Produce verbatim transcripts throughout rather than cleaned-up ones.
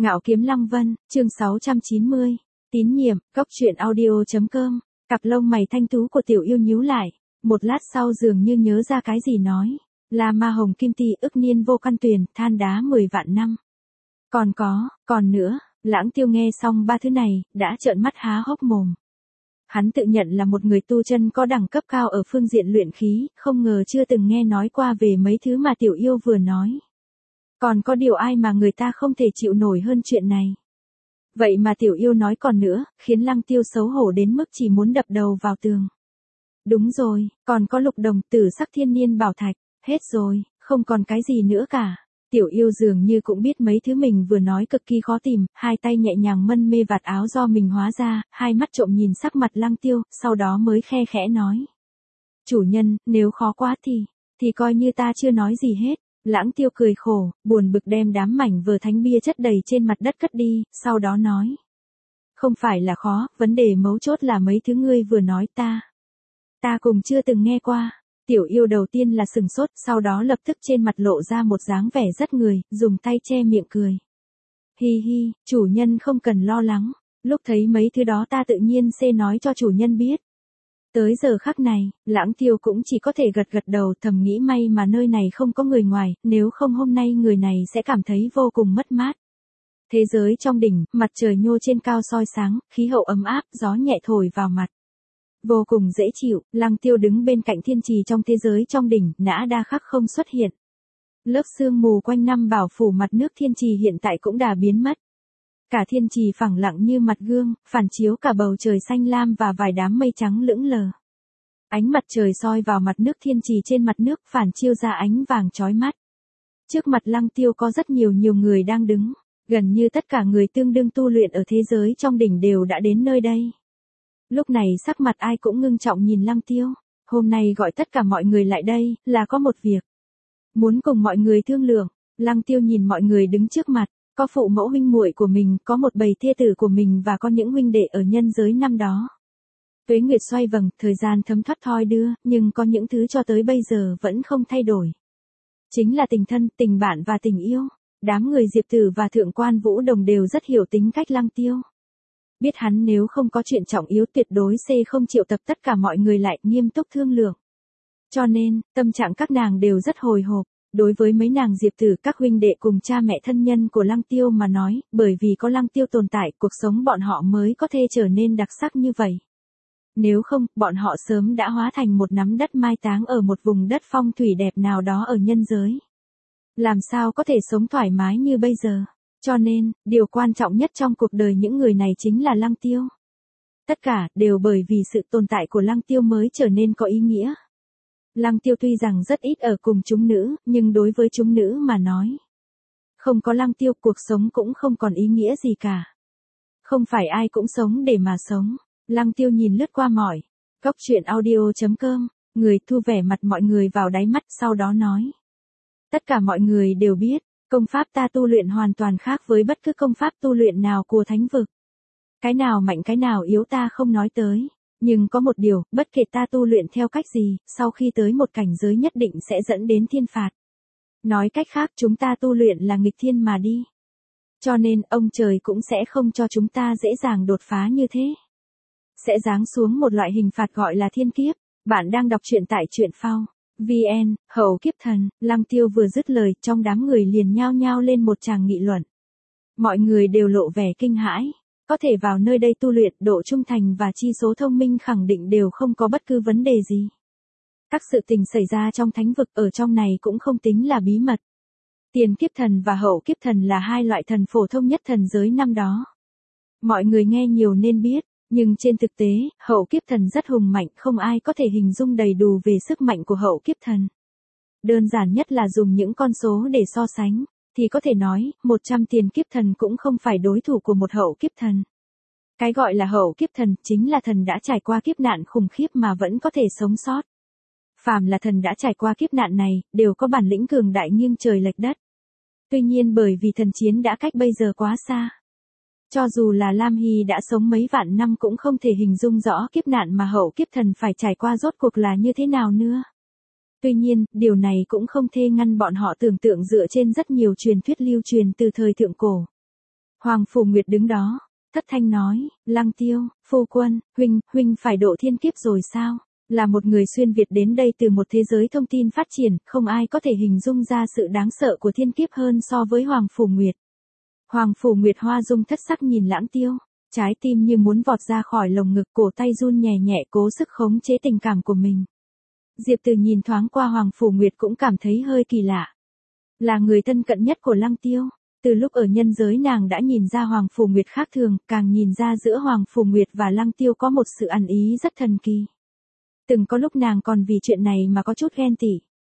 Ngạo Kiếm Lăng Vân, chương sáu trăm chín mươi. Tín nhiệm, góc truyện audio.com. Cặp lông mày thanh tú của Tiểu Yêu nhíu lại, một lát sau dường như nhớ ra cái gì nói. Là ma hồng kim ti ức niên vô căn tuyền, than đá mười vạn năm. Còn có, còn nữa, Lãng Tiêu nghe xong ba thứ này, đã trợn mắt há hốc mồm. Hắn tự nhận là một người tu chân có đẳng cấp cao ở phương diện luyện khí, không ngờ chưa từng nghe nói qua về mấy thứ mà Tiểu Yêu vừa nói. Còn có điều ai mà người ta không thể chịu nổi hơn chuyện này. Vậy mà Tiểu Yêu nói còn nữa, khiến Lăng Tiêu xấu hổ đến mức chỉ muốn đập đầu vào tường. Đúng rồi, còn có lục đồng, tử sắc thiên niên bảo thạch, hết rồi, không còn cái gì nữa cả. Tiểu Yêu dường như cũng biết mấy thứ mình vừa nói cực kỳ khó tìm, hai tay nhẹ nhàng mân mê vạt áo do mình hóa ra, hai mắt trộm nhìn sắc mặt Lăng Tiêu, sau đó mới khe khẽ nói. Chủ nhân, nếu khó quá thì, thì coi như ta chưa nói gì hết. Lãng Tiêu cười khổ, buồn bực đem đám mảnh vờ thánh bia chất đầy trên mặt đất cất đi, sau đó nói. Không phải là khó, vấn đề mấu chốt là mấy thứ ngươi vừa nói ta. Ta cùng chưa từng nghe qua. Tiểu Yêu đầu tiên là sừng sốt, sau đó lập tức trên mặt lộ ra một dáng vẻ rất người, dùng tay che miệng cười. Hi hi, chủ nhân không cần lo lắng, lúc thấy mấy thứ đó ta tự nhiên sẽ nói cho chủ nhân biết. Tới giờ khắc này, Lãng Tiêu cũng chỉ có thể gật gật đầu, thầm nghĩ may mà nơi này không có người ngoài, nếu không hôm nay người này sẽ cảm thấy vô cùng mất mát. Thế giới trong đỉnh, mặt trời nhô trên cao soi sáng, khí hậu ấm áp, gió nhẹ thổi vào mặt. Vô cùng dễ chịu, Lăng Tiêu đứng bên cạnh thiên trì trong thế giới trong đỉnh, nã đa khắc không xuất hiện. Lớp sương mù quanh năm bảo phủ mặt nước thiên trì hiện tại cũng đã biến mất. Cả thiên trì phẳng lặng như mặt gương, phản chiếu cả bầu trời xanh lam và vài đám mây trắng lững lờ. Ánh mặt trời soi vào mặt nước thiên trì trên mặt nước phản chiếu ra ánh vàng chói mắt. Trước mặt Lăng Tiêu có rất nhiều nhiều người đang đứng, gần như tất cả người tương đương tu luyện ở thế giới trong đỉnh đều đã đến nơi đây. Lúc này sắc mặt ai cũng ngưng trọng nhìn Lăng Tiêu, hôm nay gọi tất cả mọi người lại đây, là có một việc. Muốn cùng mọi người thương lượng. Lăng Tiêu nhìn mọi người đứng trước mặt. Có phụ mẫu huynh muội của mình, có một bầy thê tử của mình và có những huynh đệ ở nhân giới năm đó. Tuế nguyệt xoay vầng, thời gian thấm thoát thoi đưa, nhưng có những thứ cho tới bây giờ vẫn không thay đổi. Chính là tình thân, tình bạn và tình yêu. Đám người Diệp Tử và Thượng Quan Vũ Đồng đều rất hiểu tính cách Lăng Tiêu. Biết hắn nếu không có chuyện trọng yếu tuyệt đối sẽ không triệu tập tất cả mọi người lại nghiêm túc thương lượng. Cho nên, tâm trạng các nàng đều rất hồi hộp. Đối với mấy nàng Diệp Tử, các huynh đệ cùng cha mẹ thân nhân của Lăng Tiêu mà nói, bởi vì có Lăng Tiêu tồn tại, cuộc sống bọn họ mới có thể trở nên đặc sắc như vậy. Nếu không, bọn họ sớm đã hóa thành một nắm đất mai táng ở một vùng đất phong thủy đẹp nào đó ở nhân giới. Làm sao có thể sống thoải mái như bây giờ? Cho nên, điều quan trọng nhất trong cuộc đời những người này chính là Lăng Tiêu. Tất cả, đều bởi vì sự tồn tại của Lăng Tiêu mới trở nên có ý nghĩa. Lăng Tiêu tuy rằng rất ít ở cùng chúng nữ, nhưng đối với chúng nữ mà nói. Không có Lăng Tiêu cuộc sống cũng không còn ý nghĩa gì cả. Không phải ai cũng sống để mà sống. Lăng Tiêu nhìn lướt qua mọi. Góc truyện audio.com, người thu vẻ mặt mọi người vào đáy mắt sau đó nói. Tất cả mọi người đều biết, công pháp ta tu luyện hoàn toàn khác với bất cứ công pháp tu luyện nào của thánh vực. Cái nào mạnh cái nào yếu ta không nói tới. Nhưng có một điều, bất kể ta tu luyện theo cách gì, sau khi tới một cảnh giới nhất định sẽ dẫn đến thiên phạt. Nói cách khác chúng ta tu luyện là nghịch thiên mà đi. Cho nên ông trời cũng sẽ không cho chúng ta dễ dàng đột phá như thế. Sẽ giáng xuống một loại hình phạt gọi là thiên kiếp. Bạn đang đọc truyện tại truyện phao. vê en, Hậu Kiếp Thần. Lăng Tiêu vừa dứt lời, trong đám người liền nhao nhao lên một tràng nghị luận. Mọi người đều lộ vẻ kinh hãi. Có thể vào nơi đây tu luyện, độ trung thành và chi số thông minh khẳng định đều không có bất cứ vấn đề gì. Các sự tình xảy ra trong thánh vực ở trong này cũng không tính là bí mật. Tiền kiếp thần và hậu kiếp thần là hai loại thần phổ thông nhất thần giới năm đó. Mọi người nghe nhiều nên biết, nhưng trên thực tế, hậu kiếp thần rất hùng mạnh, không ai có thể hình dung đầy đủ về sức mạnh của hậu kiếp thần. Đơn giản nhất là dùng những con số để so sánh. Thì có thể nói, một trăm tiền kiếp thần cũng không phải đối thủ của một hậu kiếp thần. Cái gọi là hậu kiếp thần chính là thần đã trải qua kiếp nạn khủng khiếp mà vẫn có thể sống sót. Phàm là thần đã trải qua kiếp nạn này, đều có bản lĩnh cường đại nghiêng trời lệch đất. Tuy nhiên bởi vì thần chiến đã cách bây giờ quá xa. Cho dù là Lam Hy đã sống mấy vạn năm cũng không thể hình dung rõ kiếp nạn mà hậu kiếp thần phải trải qua rốt cuộc là như thế nào nữa. Tuy nhiên, điều này cũng không thể ngăn bọn họ tưởng tượng dựa trên rất nhiều truyền thuyết lưu truyền từ thời thượng cổ. Hoàng Phủ Nguyệt đứng đó, thất thanh nói, Lăng Tiêu, phu quân, huynh, huynh phải độ thiên kiếp rồi sao? Là một người xuyên Việt đến đây từ một thế giới thông tin phát triển, không ai có thể hình dung ra sự đáng sợ của thiên kiếp hơn so với Hoàng Phủ Nguyệt. Hoàng Phủ Nguyệt hoa dung thất sắc nhìn Lãng Tiêu, trái tim như muốn vọt ra khỏi lồng ngực, cổ tay run nhẹ nhẹ cố sức khống chế tình cảm của mình. Diệp Từ nhìn thoáng qua Hoàng Phủ Nguyệt cũng cảm thấy hơi kỳ lạ. Là người thân cận nhất của Lăng Tiêu, từ lúc ở nhân giới nàng đã nhìn ra Hoàng Phủ Nguyệt khác thường, càng nhìn ra giữa Hoàng Phủ Nguyệt và Lăng Tiêu có một sự ăn ý rất thần kỳ. Từng có lúc nàng còn vì chuyện này mà có chút ghen tị.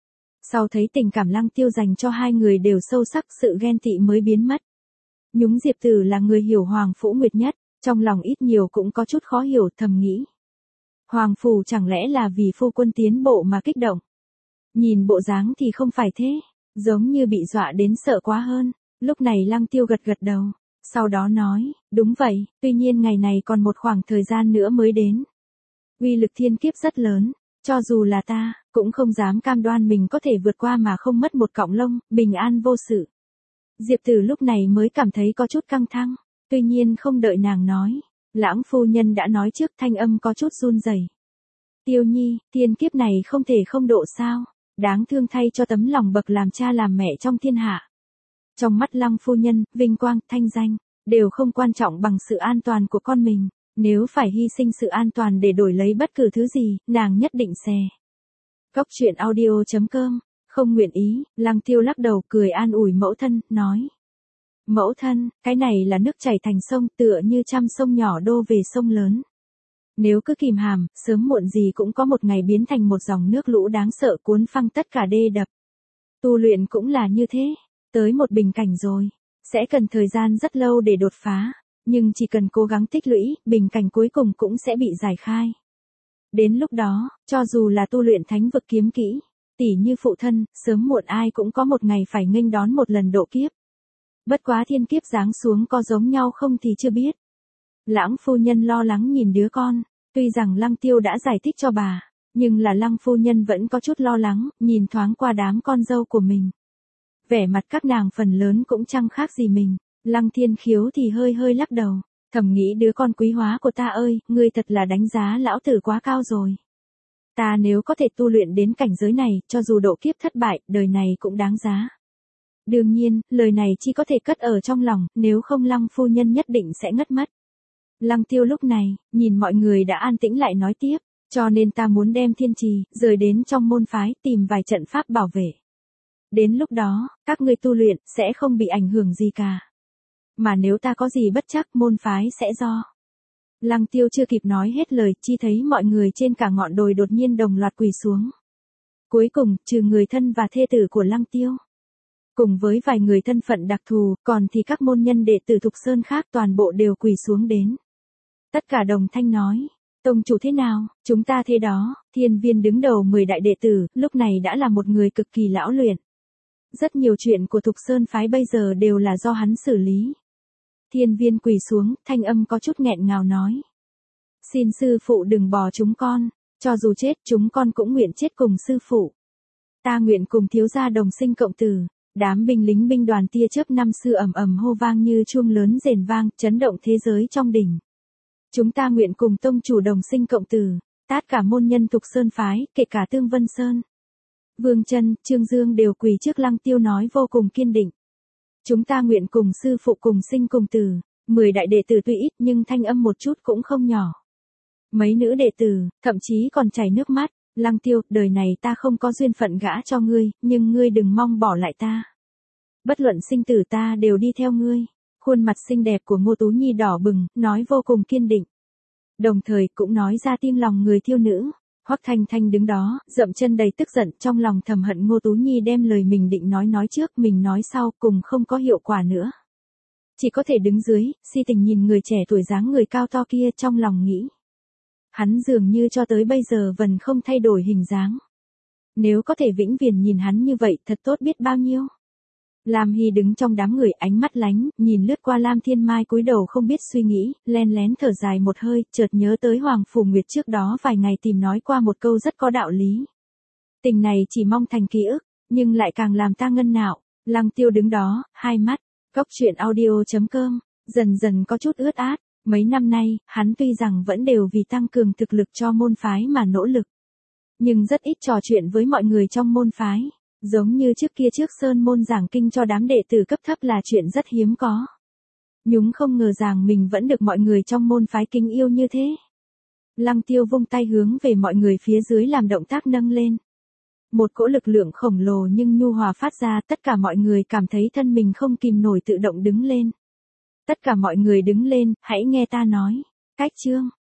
Sau thấy tình cảm Lăng Tiêu dành cho hai người đều sâu sắc, sự ghen tị mới biến mất. Nhúng Diệp Tử là người hiểu Hoàng Phủ Nguyệt nhất, trong lòng ít nhiều cũng có chút khó hiểu, thầm nghĩ. Hoàng Phủ chẳng lẽ là vì phu quân tiến bộ mà kích động? Nhìn bộ dáng thì không phải thế, giống như bị dọa đến sợ quá hơn. Lúc này Lăng Tiêu gật gật đầu, sau đó nói, đúng vậy, tuy nhiên ngày này còn một khoảng thời gian nữa mới đến. Uy lực thiên kiếp rất lớn, cho dù là ta, cũng không dám cam đoan mình có thể vượt qua mà không mất một cọng lông, bình an vô sự. Diệp Tử lúc này mới cảm thấy có chút căng thẳng, tuy nhiên không đợi nàng nói, Lãng phu nhân đã nói trước, thanh âm có chút run rẩy. Tiêu Nhi, thiên kiếp này không thể không độ sao, đáng thương thay cho tấm lòng bậc làm cha làm mẹ trong thiên hạ. Trong mắt Lăng phu nhân, vinh quang, thanh danh, đều không quan trọng bằng sự an toàn của con mình. Nếu phải hy sinh sự an toàn để đổi lấy bất cứ thứ gì, nàng nhất định sẽ. Cốc truyện audio chấm com, không nguyện ý, Lăng Tiêu lắc đầu cười an ủi mẫu thân, nói. Mẫu thân, cái này là nước chảy thành sông, tựa như trăm sông nhỏ đô về sông lớn. Nếu cứ kìm hàm, sớm muộn gì cũng có một ngày biến thành một dòng nước lũ đáng sợ cuốn phăng tất cả đê đập. Tu luyện cũng là như thế, tới một bình cảnh rồi, sẽ cần thời gian rất lâu để đột phá. Nhưng chỉ cần cố gắng tích lũy, bình cảnh cuối cùng cũng sẽ bị giải khai. Đến lúc đó, cho dù là tu luyện thánh vực kiếm kỹ, tỉ như phụ thân, sớm muộn ai cũng có một ngày phải nghênh đón một lần độ kiếp. Bất quá thiên kiếp giáng xuống có giống nhau không thì chưa biết. Lãng phu nhân lo lắng nhìn đứa con, tuy rằng Lăng Tiêu đã giải thích cho bà, nhưng là Lăng phu nhân vẫn có chút lo lắng, nhìn thoáng qua đám con dâu của mình. Vẻ mặt các nàng phần lớn cũng chẳng khác gì mình. Lăng Thiên Khiếu thì hơi hơi lắc đầu, thầm nghĩ đứa con quý hóa của ta ơi, ngươi thật là đánh giá lão tử quá cao rồi. Ta nếu có thể tu luyện đến cảnh giới này, cho dù độ kiếp thất bại, đời này cũng đáng giá. Đương nhiên, lời này chỉ có thể cất ở trong lòng, nếu không Lăng phu nhân nhất định sẽ ngất mất. Lăng Tiêu lúc này, nhìn mọi người đã an tĩnh lại nói tiếp, cho nên ta muốn đem thiên trì, rời đến trong môn phái, tìm vài trận pháp bảo vệ. Đến lúc đó, các ngươi tu luyện, sẽ không bị ảnh hưởng gì cả. Mà nếu ta có gì bất chắc, môn phái sẽ do. Lăng Tiêu chưa kịp nói hết lời, chi thấy mọi người trên cả ngọn đồi đột nhiên đồng loạt quỳ xuống. Cuối cùng, trừ người thân và thê tử của Lăng Tiêu, cùng với vài người thân phận đặc thù, còn thì các môn nhân đệ tử Thục Sơn khác toàn bộ đều quỳ xuống đến. Tất cả đồng thanh nói, tông chủ thế nào, chúng ta thế đó. Thiên Viên đứng đầu mười đại đệ tử, lúc này đã là một người cực kỳ lão luyện. Rất nhiều chuyện của Thục Sơn phái bây giờ đều là do hắn xử lý. Thiên Viên quỳ xuống, thanh âm có chút nghẹn ngào nói. Xin sư phụ đừng bỏ chúng con, cho dù chết chúng con cũng nguyện chết cùng sư phụ. Ta nguyện cùng thiếu gia đồng sinh cộng tử. Đám binh lính binh đoàn tia chớp năm xưa ầm ầm hô vang như chuông lớn rền vang, chấn động thế giới trong đỉnh. Chúng ta nguyện cùng tông chủ đồng sinh cộng tử, tất cả môn nhân Thục Sơn phái, kể cả Tương Vân Sơn. Vương Chân, Trương Dương đều quỳ trước Lăng Tiêu nói vô cùng kiên định. Chúng ta nguyện cùng sư phụ cùng sinh cùng tử. Mười đại đệ tử tuy ít nhưng thanh âm một chút cũng không nhỏ. Mấy nữ đệ tử, thậm chí còn chảy nước mắt. Lăng Tiêu, đời này ta không có duyên phận gả cho ngươi, nhưng ngươi đừng mong bỏ lại ta. Bất luận sinh tử ta đều đi theo ngươi. Khuôn mặt xinh đẹp của Ngô Tú Nhi đỏ bừng, nói vô cùng kiên định. Đồng thời cũng nói ra tiếng lòng người thiêu nữ. Hoắc Thanh Thanh đứng đó, dậm chân đầy tức giận, trong lòng thầm hận Ngô Tú Nhi đem lời mình định nói nói trước, mình nói sau, cùng không có hiệu quả nữa. Chỉ có thể đứng dưới, si tình nhìn người trẻ tuổi dáng người cao to kia, trong lòng nghĩ. Hắn dường như cho tới bây giờ vẫn không thay đổi hình dáng. Nếu có thể vĩnh viễn nhìn hắn như vậy, thật tốt biết bao nhiêu. Lam Hy đứng trong đám người, ánh mắt lánh, nhìn lướt qua Lam Thiên Mai cúi đầu không biết suy nghĩ, len lén thở dài một hơi, chợt nhớ tới Hoàng Phủ Nguyệt trước đó vài ngày tìm nói qua một câu rất có đạo lý. Tình này chỉ mong thành ký ức, nhưng lại càng làm ta ngân nạo. Lăng Tiêu đứng đó, hai mắt. Cốc truyện audio chấm com dần dần có chút ướt át. Mấy năm nay, hắn tuy rằng vẫn đều vì tăng cường thực lực cho môn phái mà nỗ lực. Nhưng rất ít trò chuyện với mọi người trong môn phái. Giống như trước kia trước sơn môn giảng kinh cho đám đệ tử cấp thấp là chuyện rất hiếm có. Nhúng không ngờ rằng mình vẫn được mọi người trong môn phái kính yêu như thế. Lăng Tiêu vung tay hướng về mọi người phía dưới làm động tác nâng lên. Một cỗ lực lượng khổng lồ nhưng nhu hòa phát ra, tất cả mọi người cảm thấy thân mình không kìm nổi tự động đứng lên. Tất cả mọi người đứng lên, hãy nghe ta nói. Cách chương,